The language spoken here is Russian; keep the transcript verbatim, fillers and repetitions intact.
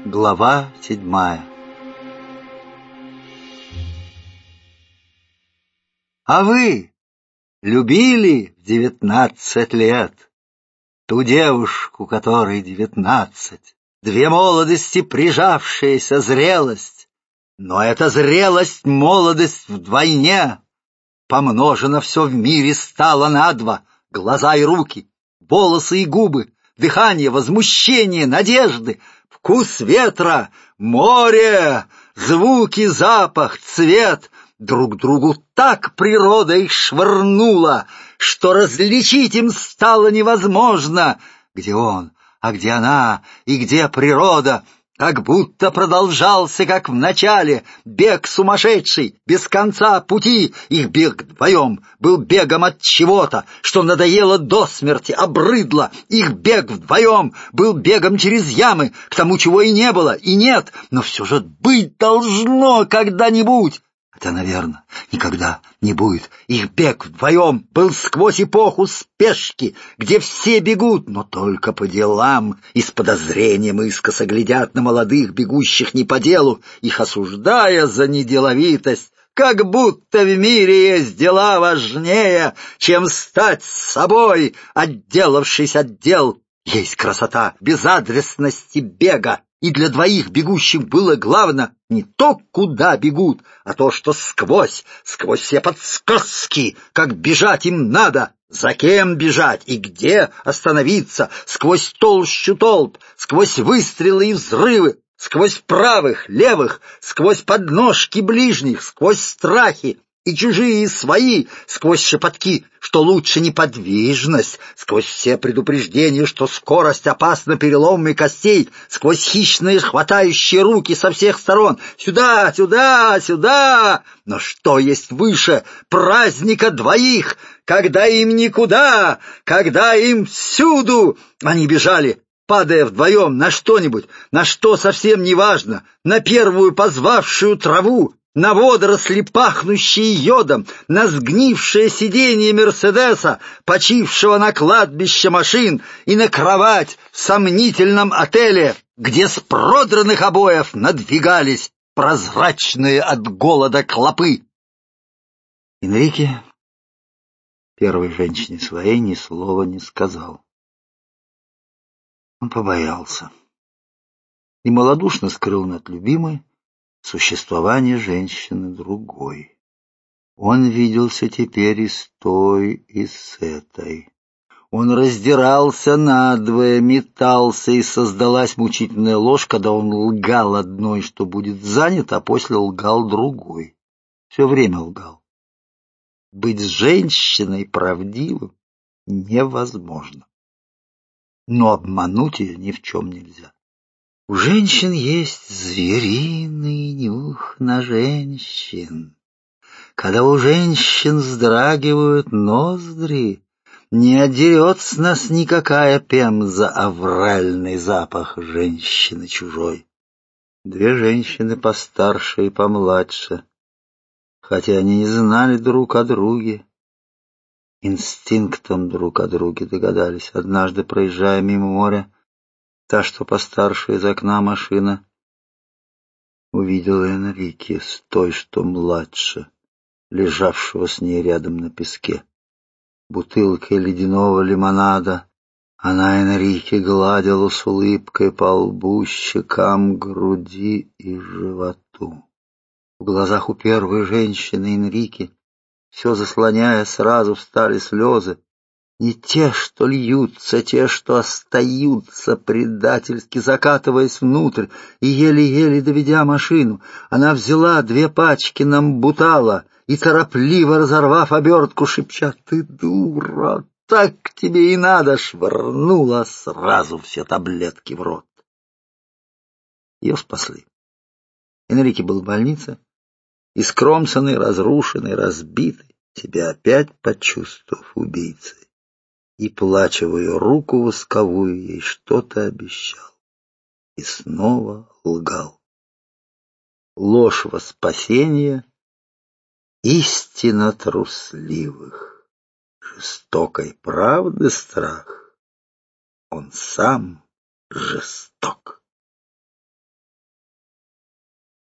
Глава седьмая. А вы любили в девятнадцать лет ту девушку, которой девятнадцать, две молодости прижавшиеся, зрелость, но эта зрелость, молодость вдвойне, помножено все в мире стало на два: глаза и руки, волосы и губы, дыхание, возмущение, надежды, вкус ветра, море, звуки, запах, цвет. Друг другу так природа их швырнула, что различить им стало невозможно. Где он, а где она, и где природа? Как будто продолжался, как в начале, бег сумасшедший, без конца пути. Их бег вдвоем был бегом от чего-то, что надоело до смерти, обрыдло. Их бег вдвоем был бегом через ямы, к тому, чего и не было, и нет, но все же быть должно когда-нибудь. Это, наверное, никогда не будет. Их бег вдвоем был сквозь эпоху спешки, где все бегут, но только по делам, и с подозрением искоса глядят на молодых, бегущих не по делу, их осуждая за неделовитость, как будто в мире есть дела важнее, чем стать собой, отделавшись от дел. Есть красота безадресности бега. И для двоих бегущих было главное не то, куда бегут, а то, что сквозь, сквозь все подсказки, как бежать им надо, за кем бежать и где остановиться, сквозь толщу толп, сквозь выстрелы и взрывы, сквозь правых, левых, сквозь подножки ближних, сквозь страхи, и чужие, и свои, сквозь шепотки, что лучше неподвижность, сквозь все предупреждения, что скорость опасна переломами костей, сквозь хищные хватающие руки со всех сторон. Сюда, сюда, сюда! Но что есть выше праздника двоих, когда им никуда, когда им всюду? Они бежали, падая вдвоем на что-нибудь, на что совсем не важно, на первую позвавшую траву, на водоросли, пахнущие йодом, на сгнившее сиденье Мерседеса, почившего на кладбище машин, и на кровать в сомнительном отеле, где с продранных обоев надвигались прозрачные от голода клопы. Энрике, первой женщине своей, ни слова не сказал. Он побоялся и малодушно скрыл над любимой существование женщины другой. Он виделся теперь и с той, и с этой. Он раздирался надвое, метался, и создалась мучительная ложь, когда он лгал одной, что будет занят, а после лгал другой. Все время лгал. Быть с женщиной правдивым невозможно. Но обмануть ее ни в чем нельзя. У женщин есть звериный нюх на женщин. Когда у женщин вздрагивают ноздри, не отдерет с нас никакая пемза, авральный запах женщины чужой. Две женщины постарше и помладше, хотя они не знали друг о друге, инстинктом друг о друге догадались. Однажды, проезжая мимо моря, та, что постарше, из окна машина увидела Энрике с той, что младше, лежавшего с ней рядом на песке. Бутылкой ледяного лимонада она Энрике гладила с улыбкой по лбу, щекам, груди и животу. В глазах у первой женщины Энрике, все заслоняя, сразу встали слезы. Не те, что льются, те, что остаются, предательски закатываясь внутрь, и еле-еле доведя машину, она взяла две пачки намбутала и, торопливо разорвав обертку, шепча: «Ты дура, так тебе и надо!» швырнула сразу все таблетки в рот. Ее спасли. Энрике был в больнице, искромсанный, разрушенный, разбитый, себя опять почувствовав убийцей. И, плача в ее руку восковую, ей что-то обещал. И снова лгал. Ложь во спасение истинно трусливых. Жестокой правды страх, он сам жесток.